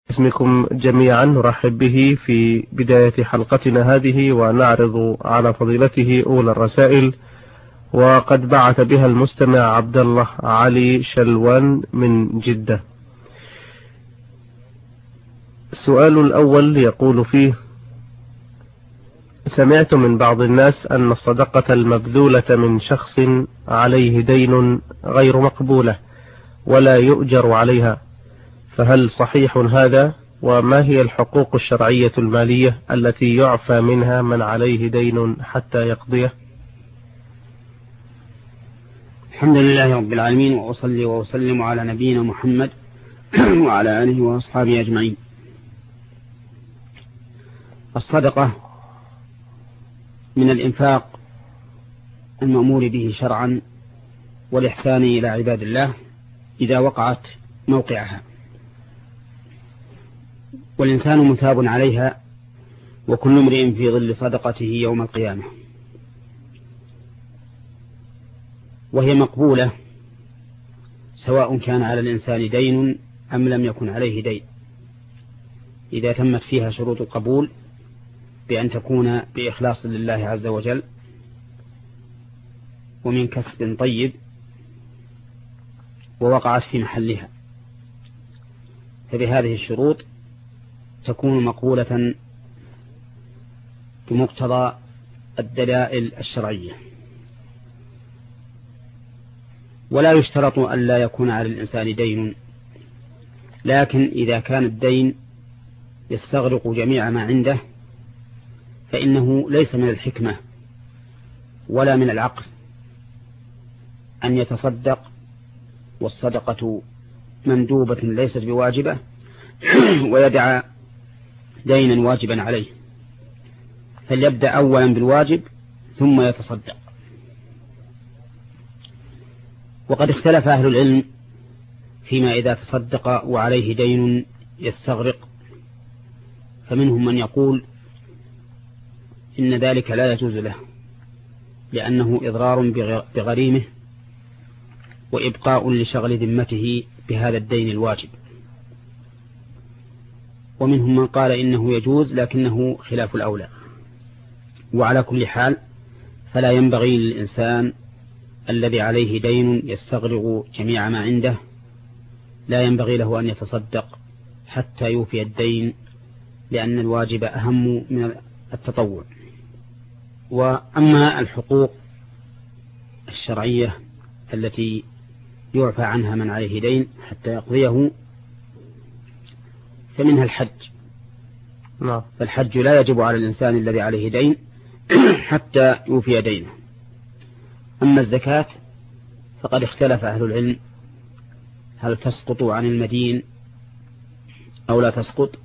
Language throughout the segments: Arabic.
اسمكم جميعا نرحب به في بداية حلقتنا هذه ونعرض على فضيلته أولى الرسائل، وقد بعث بها المستمع عبد الله علي شلوان من جدة. السؤال الأول يقول فيه: سمعت من بعض الناس أن الصدقة المبذولة من شخص عليه دين غير مقبولة ولا يؤجر عليها، فهل صحيح هذا؟ وما هي الحقوق الشرعية المالية التي يعفى منها من عليه دين حتى يقضيه؟ الحمد لله رب العالمين، وأصلي وأسلم على نبينا محمد وعلى آله وأصحابه أجمعين. الصدقة من الإنفاق المأمور به شرعا والإحسان إلى عباد الله إذا وقعت موقعها، والإنسان مثاب عليها، وكل امرئ في ظل صدقته يوم القيامة، وهي مقبولة سواء كان على الإنسان دين أم لم يكن عليه دين، إذا تمت فيها شروط القبول بأن تكون بإخلاص لله عز وجل ومن كسب طيب ووقعت في محلها، فبهذه الشروط تكون مقبولة بمقتضى الدلائل الشرعية. ولا يشترط أن لا يكون على الإنسان دين، لكن إذا كان الدين يستغرق جميع ما عنده فإنه ليس من الحكمة ولا من العقل أن يتصدق والصدقة مندوبة ليست بواجبة ويدعى دينا واجبا عليه، فليبدأ أولا بالواجب ثم يتصدق. وقد اختلف أهل العلم فيما إذا تصدق وعليه دين يستغرق، فمنهم من يقول إن ذلك لا يجوز له لأنه إضرار بغريمه وإبقاء لشغل ذمته بهذا الدين الواجب، ومنهم من قال إنه يجوز لكنه خلاف الأولى. وعلى كل حال فلا ينبغي للإنسان الذي عليه دين يستغرق جميع ما عنده، لا ينبغي له أن يتصدق حتى يوفي الدين، لأن الواجب أهم من التطوع. وأما الحقوق الشرعية التي يعفى عنها من عليه دين حتى يقضيه فمنها الحج، فالحج لا يجب على الإنسان الذي عليه دين حتى يوفي دينه. أما الزكاة فقد اختلف أهل العلم هل تسقط عن المدين أو لا تسقط،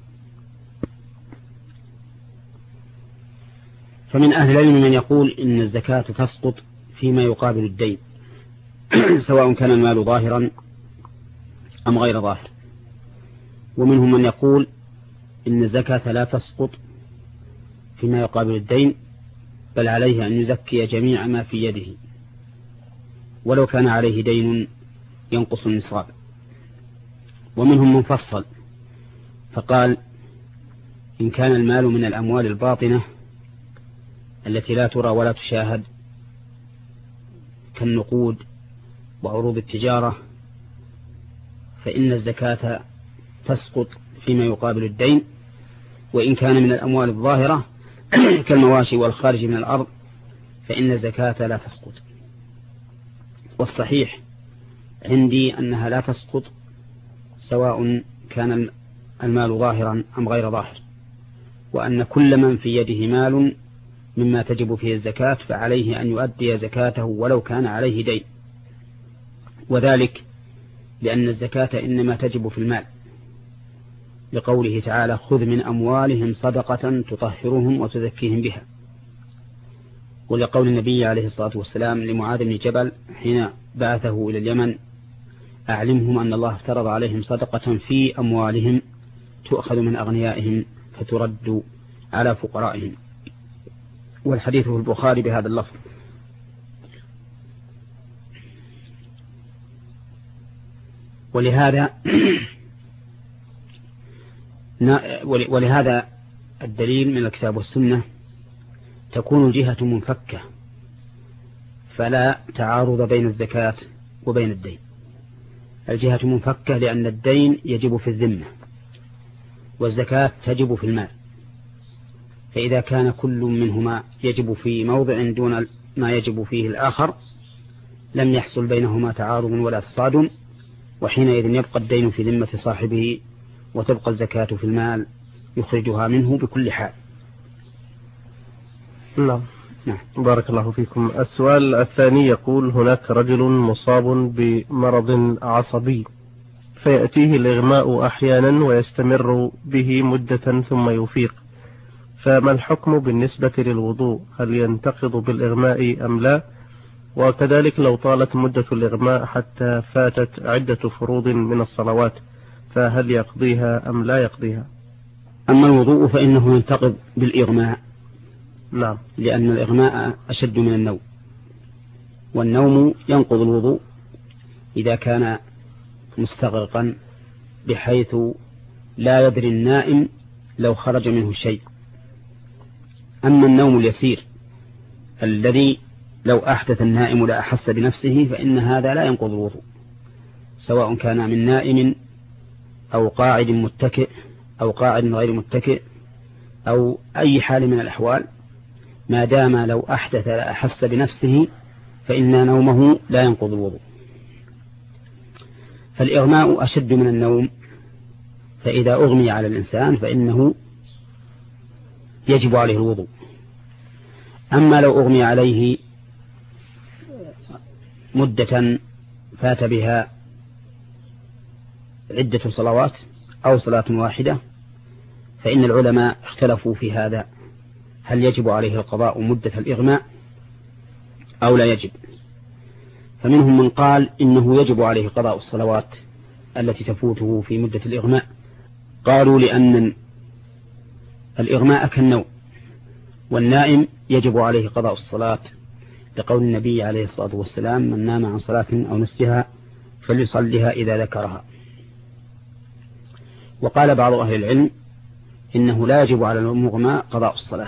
فمن أهل العلم من يقول إن الزكاة تسقط فيما يقابل الدين سواء كان المال ظاهرا أم غير ظاهر، ومنهم من يقول إن الزكاة لا تسقط فيما يقابل الدين، بل عليه أن يزكي جميع ما في يده ولو كان عليه دين ينقص النصاب. ومنهم من فصل فقال إن كان المال من الأموال الباطنة التي لا ترى ولا تشاهد كالنقود وعروض التجارة فإن الزكاة تسقط فيما يقابل الدين، وإن كان من الأموال الظاهرة كالمواشي والخارج من الأرض فإن الزكاة لا تسقط. والصحيح عندي أنها لا تسقط سواء كان المال ظاهرا أم غير ظاهر، وأن كل من في يده مال مما تجب فيه الزكاة فعليه أن يؤدي زكاته ولو كان عليه دين، وذلك لأن الزكاة إنما تجب في المال، لقوله تعالى خذ من أموالهم صدقة تطهرهم وتزكيهم بها، ولقول النبي عليه الصلاة والسلام لمعاذ بن جبل حين بعثه إلى اليمن أعلمهم أن الله افترض عليهم صدقة في أموالهم تؤخذ من أغنيائهم فترد على فقرائهم، والحديث في البخاري بهذا اللفظ. ولهذا ولهذا الدليل من الكتاب والسنة تكون الجهة منفكة، فلا تعارض بين الزكاة وبين الدين. الجهة منفكة لأن الدين يجب في الذمة والزكاة تجب في المال، فإذا كان كل منهما يجب في موضع دون ما يجب فيه الآخر لم يحصل بينهما تعارض ولا تصادم، وحينئذ يبقى الدين في ذمة صاحبه وتبقى الزكاة في المال يخرجها منه بكل حال. نعم. بارك الله فيكم. السؤال الثاني يقول: هناك رجل مصاب بمرض عصبي فيأتيه الإغماء أحيانا ويستمر به مدة ثم يفيق، فما الحكم بالنسبة للوضوء؟ هل ينتقض بالإغماء أم لا؟ وكذلك لو طالت مدة الإغماء حتى فاتت عدة فروض من الصلوات فهل يقضيها أم لا يقضيها؟ أما الوضوء فإنه ينتقض بالإغماء. نعم. لأن الإغماء أشد من النوم، والنوم ينقض الوضوء إذا كان مستغرقا بحيث لا يدري النائم لو خرج منه شيء. أما النوم اليسير الذي لو أحدث النائم لا أحس بنفسه فإن هذا لا ينقض الوضوء، سواء كان من نائم أو قاعد متكئ أو قاعد غير متكئ أو أي حال من الأحوال، ما دام لو أحدث لا أحس بنفسه فإن نومه لا ينقض الوضوء. فالإغماء أشد من النوم، فإذا أغمي على الإنسان فإنه يجب عليه الوضوء. أما لو أغمي عليه مدة فات بها عدة صلوات أو صلاة واحدة فإن العلماء اختلفوا في هذا، هل يجب عليه القضاء مدة الإغماء أو لا يجب؟ فمنهم من قال إنه يجب عليه قضاء الصلوات التي تفوته في مدة الإغماء، قالوا لأن الإغماء كالنوم، والنائم يجب عليه قضاء الصلاة لقول النبي عليه الصلاة والسلام: من نام عن صلاة أو نسيها فليصلها إذا ذكرها. وقال بعض أهل العلم إنه لا يجب على المغمى قضاء الصلاة،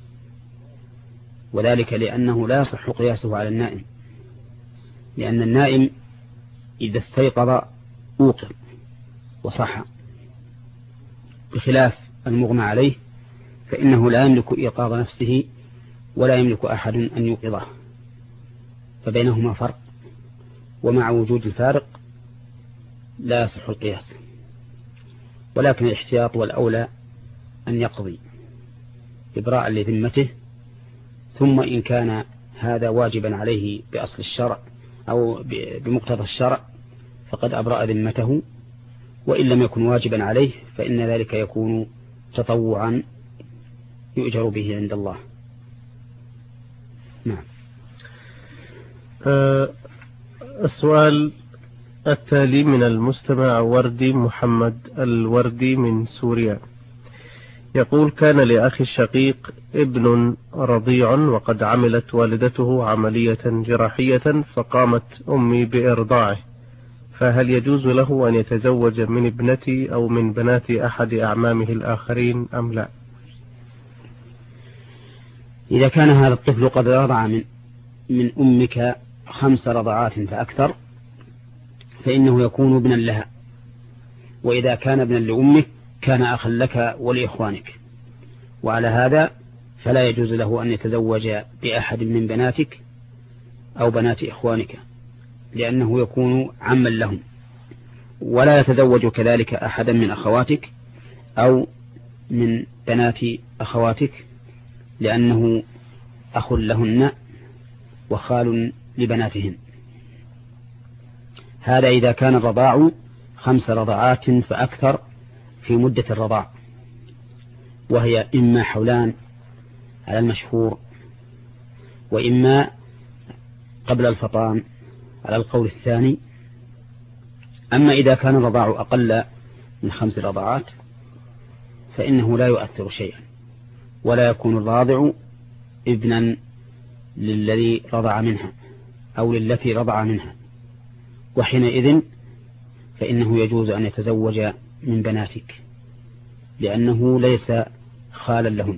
وذلك لأنه لا يصح قياسه على النائم، لأن النائم إذا استيقظ أوقظ وصح، بخلاف المغمى عليه فإنه لا يملك إيقاظ نفسه ولا يملك أحد أن يوقظه، فبينهما فرق، ومع وجود الفارق لا يصح القياس. ولكن الاحتياط والأولى أن يقضي إبراء لذمته، ثم إن كان هذا واجبا عليه بأصل الشرع أو بمقتضى الشرع فقد أبرأ ذمته، وإن لم يكن واجبا عليه فإن ذلك يكون تطوعا يؤجر به عند الله. نعم. السؤال التالي من المستمع وردي محمد الوردي من سوريا، يقول: كان لأخي الشقيق ابن رضيع وقد عملت والدته عملية جراحية فقامت أمي بإرضاعه، فهل يجوز له أن يتزوج من ابنتي أو من بنات أحد أعمامه الآخرين أم لا؟ إذا كان هذا الطفل قد رضع من أمك 5 رضعات فأكثر فإنه يكون ابنا لها، وإذا كان ابنا لأمك كان أخا لك ولإخوانك، وعلى هذا فلا يجوز له أن يتزوج بأحد من بناتك أو بنات إخوانك، لأنه يكون عما لهم، ولا يتزوج كذلك أحدا من أخواتك أو من بنات أخواتك، لأنه أخ لهن وخال لبناتهن. هذا إذا كان الرضاع 5 رضعات فأكثر في مدة الرضاع، وهي إما حولان على المشهور، وإما قبل الفطام على القول الثاني. أما إذا كان الرضاع أقل من 5 رضعات فإنه لا يؤثر شيئا، ولا يكون الراضع ابنا للذي رضع منها أو للتي رضع منها، وحينئذ فإنه يجوز أن يتزوج من بناتك لأنه ليس خالا لهم.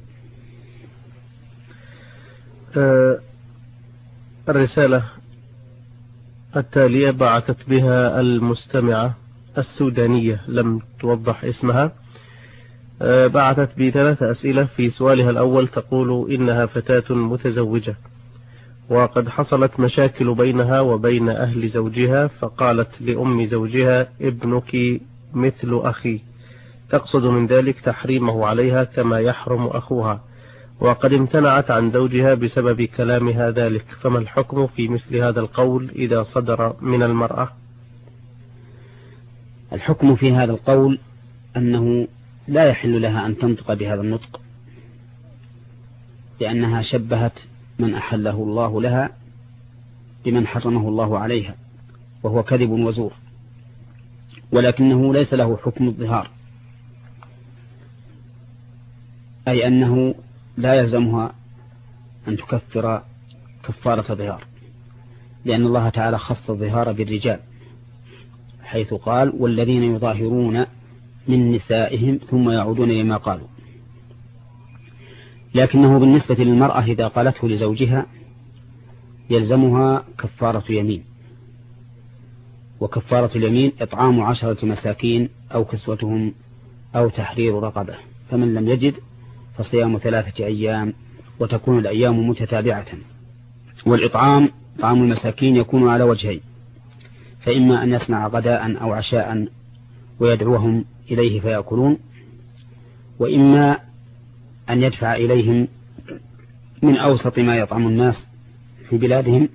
الرسالة التالية بعثت بها المستمعة السودانية، لم توضح اسمها. بعثت ب3 أسئلة. في سؤالها الأول تقول إنها فتاة متزوجة، وقد حصلت مشاكل بينها وبين أهل زوجها، فقالت لأم زوجها ابنك مثل أخي، تقصد من ذلك تحريمه عليها كما يحرم أخوها، وقد امتنعت عن زوجها بسبب كلامها ذلك، فما الحكم في مثل هذا القول إذا صدر من المرأة؟ الحكم في هذا القول أنه لا يحل لها أن تنطق بهذا النطق، لأنها شبهت من أحله الله لها بمن حرمه الله عليها، وهو كذب وزور، ولكنه ليس له حكم الظهار، أي أنه لا يلزمها أن تكفر كفارة ظهار، لأن الله تعالى خص الظهار بالرجال حيث قال والذين يظاهرون من نسائهم ثم يعودون لما قالوا. لكنه بالنسبة للمرأة إذا قالته لزوجها يلزمها كفارة يمين، وكفارة اليمين إطعام 10 مساكين أو كسوتهم أو تحرير رقبة، فمن لم يجد فصيام 3 أيام، وتكون الأيام متتابعة. والإطعام طعام المساكين يكون على وجهين، فإما أن يصنع غداء أو عشاء ويدعوهم إليه فيأكلون، وإما أن يدفع إليهم من أوسط ما يطعم الناس في بلادهم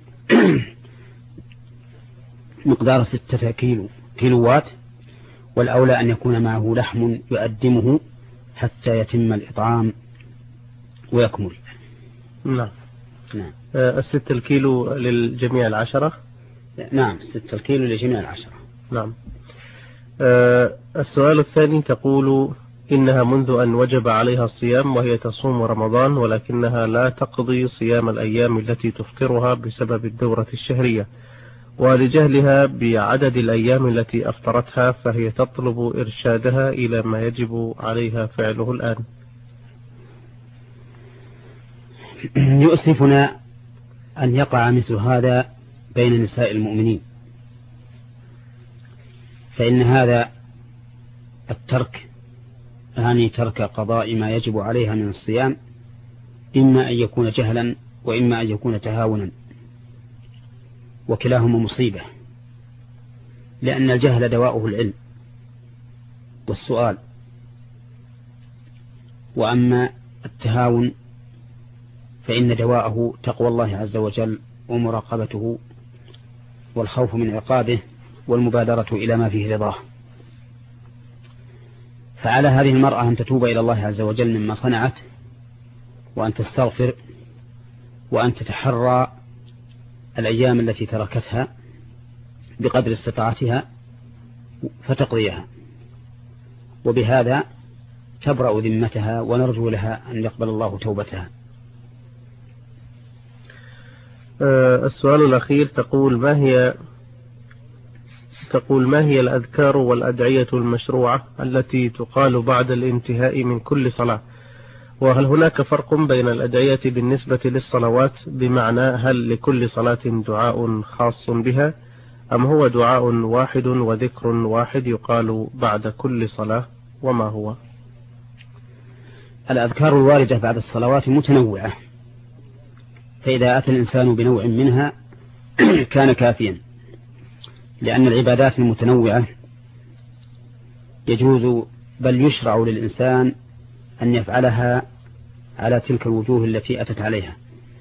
مقدار 6 كيلوات، والأولى أن يكون معه لحم يقدمه حتى يتم الإطعام ويكمل. نعم. 6 الكيلو للجميع 10؟ نعم، 6 الكيلو لجميع 10. نعم. السؤال الثاني تقول إنها منذ أن وجب عليها الصيام وهي تصوم رمضان، ولكنها لا تقضي صيام الأيام التي تفطرها بسبب الدورة الشهرية، ولجهلها بعدد الأيام التي أفطرتها، فهي تطلب إرشادها إلى ما يجب عليها فعله الآن. يؤسفنا أن يقع مثل هذا بين نساء المؤمنين، فإن هذا الترك يعني ترك قضاء ما يجب عليها من الصيام إما أن يكون جهلا وإما أن يكون تهاونا، وكلاهما مصيبة، لأن الجهل دواؤه العلم والسؤال، وأما التهاون فإن دواءه تقوى الله عز وجل ومراقبته والخوف من عقابه والمبادرة إلى ما فيه رضاه. فعلى هذه المرأة أن تتوب إلى الله عز وجل مما صنعت، وأن تستغفر، وأن تتحرى الأيام التي تركتها بقدر استطاعتها فتقضيها، وبهذا تبرأ ذمتها ونرجو لها أن يقبل الله توبتها. السؤال الأخير تقول ما هي الأذكار والأدعية المشروعة التي تقال بعد الانتهاء من كل صلاة؟ وهل هناك فرق بين الأدعية بالنسبة للصلوات، بمعنى هل لكل صلاة دعاء خاص بها أم هو دعاء واحد وذكر واحد يقال بعد كل صلاة، وما هو؟ الأذكار الواردة بعد الصلوات متنوعة، فإذا أتى الإنسان بنوع منها كان كافيا، لأن العبادات المتنوعة يجوز بل يشرع للإنسان أن يفعلها على تلك الوجوه التي أتت عليها.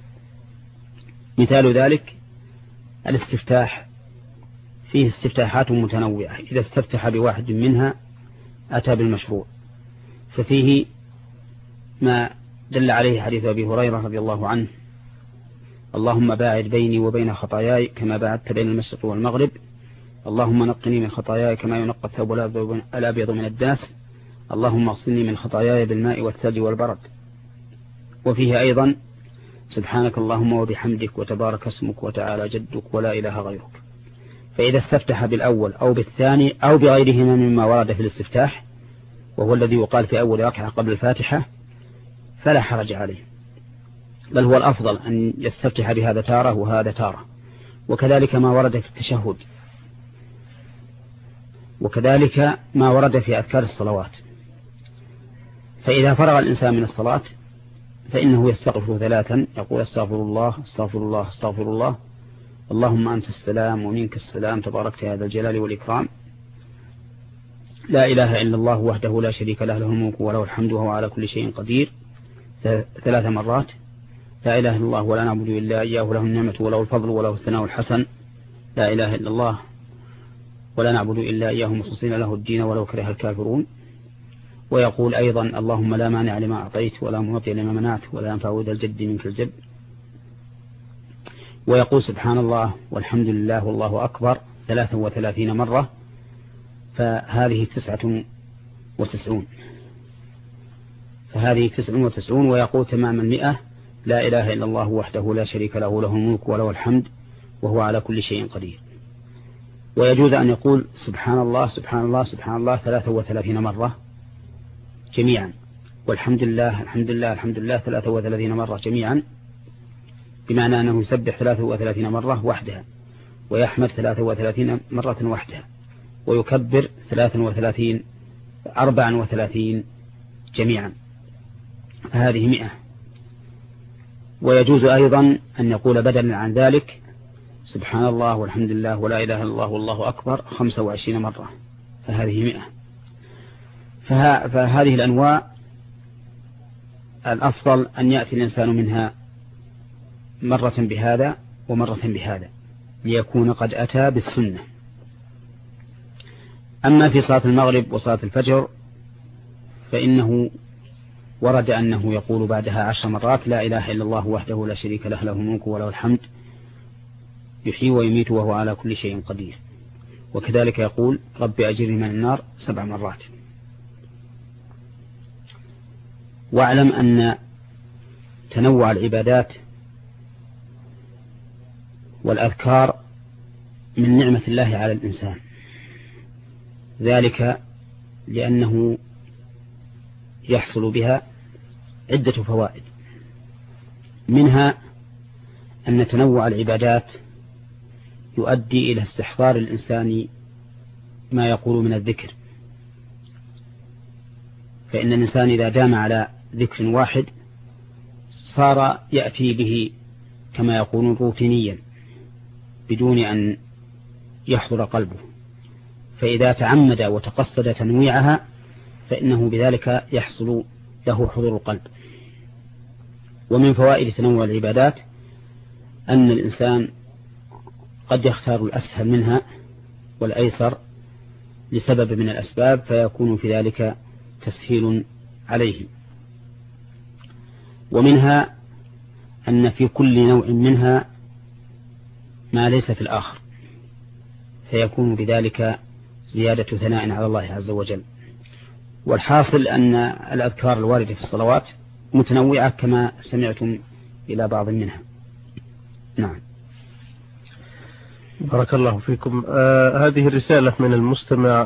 مثال ذلك الاستفتاح، فيه استفتاحات متنوعة، إذا استفتح بواحد منها أتى بالمشروع، ففيه ما دل عليه حديث أبي هريرة رضي الله عنه: اللهم باعد بيني وبين خطاياي كما باعدت بين المشرق والمغرب، اللهم نقني من خطاياي كما ينقى الثوب الأبيض من الدنس، اللهم اغسلني من خطاياي بالماء والثلج والبرد. وفيه أيضا: سبحانك اللهم وبحمدك وتبارك اسمك وتعالى جدك ولا إله غيرك. فإذا استفتح بالأول أو بالثاني أو بغيرهما مما ورد في الاستفتاح وهو الذي يقال في أول ركعة قبل الفاتحة، فلا حرج عليه، بل هو الأفضل أن يستفتح بهذا تارة وهذا تارة. وكذلك ما ورد في التشهد، وكذلك ما ورد في أذكار الصلوات. فإذا فرغ الإنسان من الصلاة فإنه يستغفر 3، يقول استغفر الله استغفر الله استغفر الله، اللهم أنت السلام ومنك السلام تباركت يا ذا الجلال والإكرام، لا إله إلا الله وحده لا شريك له، له الملك وله الحمد وهو على كل شيء قدير 3 مرات، لا إله إلا الله ولا نعبد إلا إياه، له النعمة وله الفضل وله الثناء الحسن، لا إله إلا الله ولا نعبد إلا إياه مخلصين له الدين ولو كره الكافرون. ويقول أيضا اللهم لا مانع لما أعطيت ولا معطي لما منعت ولا ينفع ذا الجد منك الجد. ويقول سبحان الله والحمد لله والله أكبر 33 مرة، فهذه 99. ويقول تمام 100 لا إله إلا الله وحده لا شريك له، له الملك وله الحمد وهو على كل شيء قدير. ويجوز أن يقول سبحان الله سبحان الله سبحان الله 33 مرة جميعا، والحمد لله الحمد لله الحمد لله 33 مرة جميعا، بمعنى أنه يسبح 33 مرة وحدها، ويحمد 33 مرة وحدها، ويكبر 34 جميعا، فهذه 100. ويجوز أيضا أن يقول بدلا عن ذلك سبحان الله والحمد لله ولا إله إلا الله والله أكبر 25 مرة، فهذه 100. فهذه الأنواع الأفضل أن يأتي الإنسان منها مرة بهذا ومرة بهذا، ليكون قد أتى بالسنة. أما في صلاة المغرب وصلاة الفجر فإنه ورد أنه يقول بعدها 10 مرات لا إله إلا الله وحده لا شريك له، له الملك وله الحمد يحيي ويميت وهو على كل شيء قدير. وكذلك يقول رب أجرني من النار 7 مرات. واعلم أن تنوع العبادات والأذكار من نعمة الله على الإنسان، ذلك لأنه يحصل بها عدة فوائد، منها أن تنوع العبادات يؤدي إلى استحضار الإنسان ما يقول من الذكر، فإن الإنسان إذا دام على ذكر واحد صار يأتي به كما يقولون روتينيا بدون أن يحضر قلبه، فإذا تعمد وتقصد تنويعها فإنه بذلك يحصل له حضور القلب. ومن فوائد تنوع العبادات أن الإنسان قد يختار الأسهل منها والأيسر لسبب من الأسباب، فيكون في ذلك تسهيل عليه. ومنها أن في كل نوع منها ما ليس في الآخر، فيكون بذلك زيادة ثناء على الله عز وجل. والحاصل أن الأذكار الواردة في الصلوات متنوعة كما سمعتم إلى بعض منها. نعم. بارك الله فيكم. هذه الرسالة من المستمع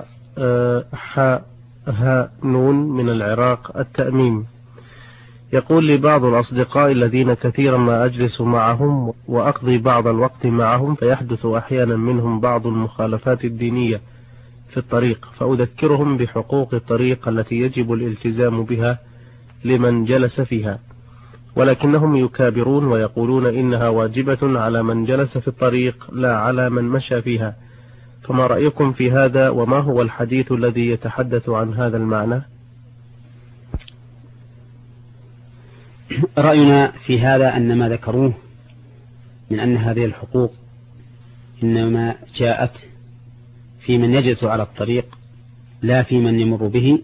ها نون من العراق التأميم، يقول لي بعض الأصدقاء الذين كثيرا ما أجلس معهم وأقضي بعض الوقت معهم، فيحدث أحيانا منهم بعض المخالفات الدينية في الطريق، فأذكرهم بحقوق الطريق التي يجب الالتزام بها لمن جلس فيها، ولكنهم يكابرون ويقولون إنها واجبة على من جلس في الطريق لا على من مشى فيها، فما رأيكم في هذا، وما هو الحديث الذي يتحدث عن هذا المعنى؟ رأينا في هذا أن ما ذكروه من أن هذه الحقوق إنما جاءت في من يجلس على الطريق لا في من يمر به،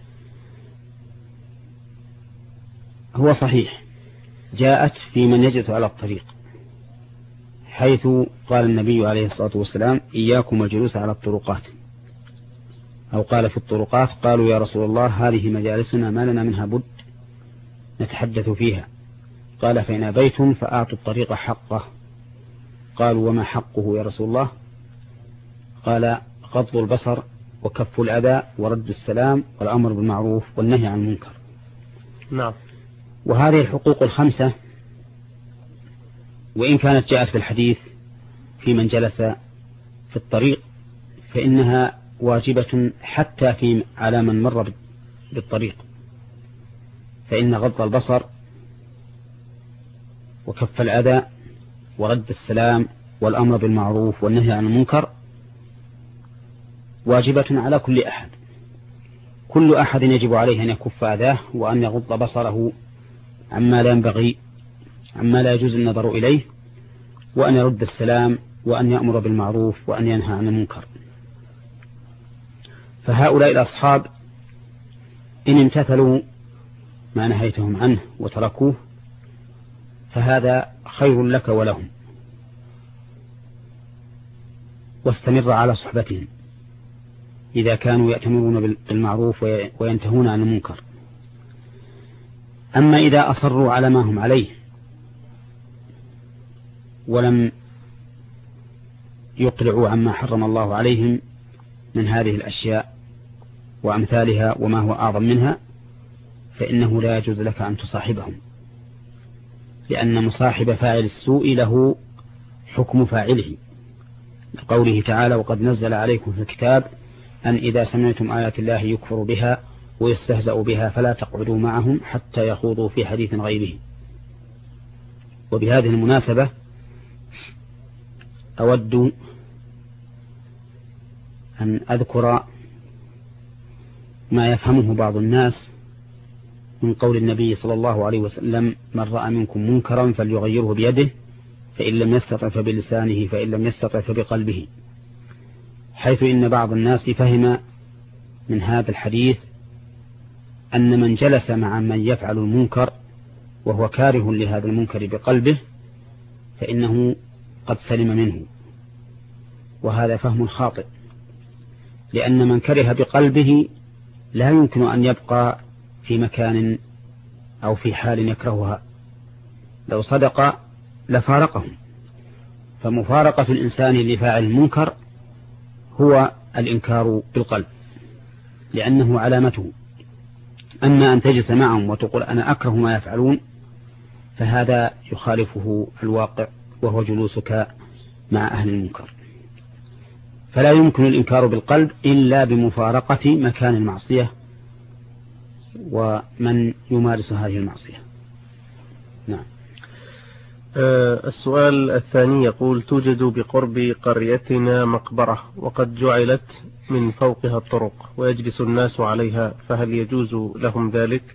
هو صحيح، جاءت في من يجلس على الطريق، حيث قال النبي عليه الصلاة والسلام إياكم الجلوس على الطرقات، أو قال في الطرقات، قالوا يا رسول الله هذه مجالسنا ما لنا منها بد نتحدث فيها، قال فإن أبيتم فأعطوا الطريق حقه. قالوا وما حقه يا رسول الله؟ قال غض البصر وكف الأذى ورد السلام والأمر بالمعروف والنهي عن المنكر. نعم. وهذه الحقوق الخمسة وإن كانت جاءت في الحديث في من جلس في الطريق فإنها واجبة حتى على من مر بالطريق، فإن غض البصر وكف الأذى ورد السلام والأمر بالمعروف والنهي عن المنكر واجبة على كل أحد. كل أحد يجب عليه أن يكف أذاه وأن يغض بصره عما لا ينبغي، عما لا يجوز النظر إليه، وأن يرد السلام وأن يأمر بالمعروف وأن ينهى عن المنكر. فهؤلاء الأصحاب إن امتثلوا ما نهيتهم عنه وتركوه فهذا خير لك ولهم، واستمر على صحبتهم إذا كانوا يأتمرون بالمعروف وينتهون عن المنكر. أما إذا أصروا على ما هم عليه ولم يقلعوا عما حرم الله عليهم من هذه الأشياء وأمثالها وما هو أعظم منها فإنه لا يجوز لك أن تصاحبهم، لأن مصاحب فاعل السوء له حكم فاعله، لقوله تعالى: وقد نزل عليكم في الكتاب أن إذا سمعتم آيات الله يكفر بها ويستهزأ بها فلا تقعدوا معهم حتى يخوضوا في حديث غيره. وبهذه المناسبة أود أن أذكر ما يفهمه بعض الناس من قول النبي صلى الله عليه وسلم: من رأى منكم منكرا فليغيره بيده فإن لم يستطع فبلسانه فإن لم يستطع فبقلبه، حيث إن بعض الناس فهم من هذا الحديث أن من جلس مع من يفعل المنكر وهو كاره لهذا المنكر بقلبه فإنه قد سلم منه، وهذا فهم خاطئ، لأن من كره بقلبه لا يمكن أن يبقى في مكان أو في حال يكرهها، لو صدق لفارقهم. فمفارقة الإنسان لفاعل المنكر هو الإنكار بالقلب لأنه علامته. أما أن تجلس معهم وتقول أنا أكره ما يفعلون فهذا يخالفه الواقع وهو جلوسك مع أهل المنكر. فلا يمكن الإنكار بالقلب إلا بمفارقة مكان المعصية ومن يمارس هذه المعصية. نعم. السؤال الثاني يقول: توجد بقرب قريتنا مقبرة وقد جعلت من فوقها الطرق ويجلس الناس عليها، فهل يجوز لهم ذلك؟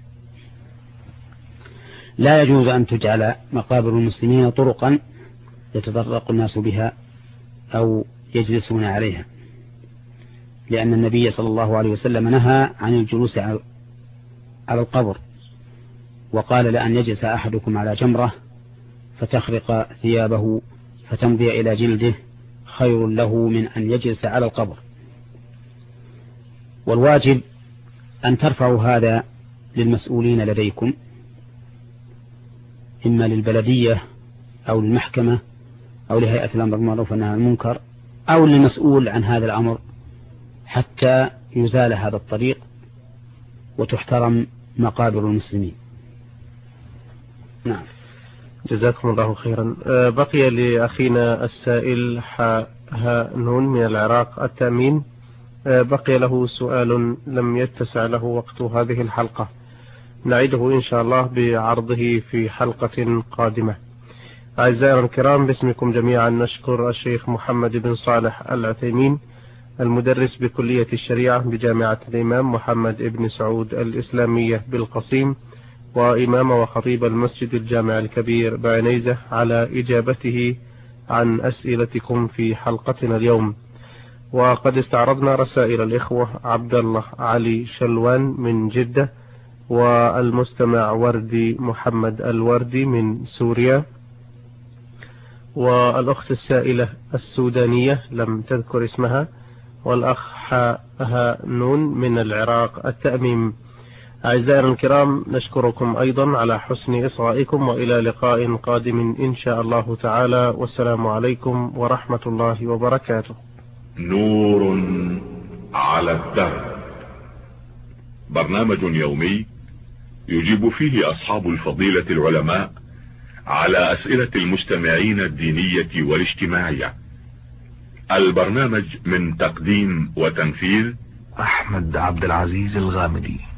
لا يجوز أن تجعل مقابر المسلمين طرقا يتطرق الناس بها أو يجلسون عليها، لأن النبي صلى الله عليه وسلم نهى عن الجلوس على القبر، وقال: لأن يجلس أحدكم على جمرة فتخرق ثيابه فتمضي إلى جلده خير له من أن يجلس على القبر. والواجب أن ترفعوا هذا للمسؤولين لديكم، إما للبلدية أو للمحكمة أو لهيئة الأمر بالمعروف والنهي عن المنكر أو للمسؤول عن هذا الأمر، حتى يزال هذا الطريق وتحترم مقابر المسلمين. نعم. جزاكم الله خيرا. بقي لأخينا السائل نون من العراق التأمين، بقي له سؤال لم يتسع له وقت هذه الحلقة، نعيده إن شاء الله بعرضه في حلقة قادمة. أعزائي الكرام، باسمكم جميعا نشكر الشيخ محمد بن صالح العثيمين المدرس بكلية الشريعة بجامعة الإمام محمد بن سعود الإسلامية بالقصيم، وإمام وخطيب المسجد الجامع الكبير بعنيزة، على إجابته عن أسئلتكم في حلقتنا اليوم. وقد استعرضنا رسائل الإخوة عبد الله علي شلوان من جدة، والمستمع وردي محمد الوردي من سوريا، والأخت السائلة السودانية لم تذكر اسمها، والأخ نون من العراق التأميم. أعزائنا الكرام، نشكركم أيضا على حسن إصغائكم، وإلى لقاء قادم إن شاء الله تعالى، والسلام عليكم ورحمة الله وبركاته. نور على الدرب، برنامج يومي يجيب فيه أصحاب الفضيلة العلماء على أسئلة المستمعين الدينية والاجتماعية. البرنامج من تقديم وتنفيذ أحمد عبد العزيز الغامدي.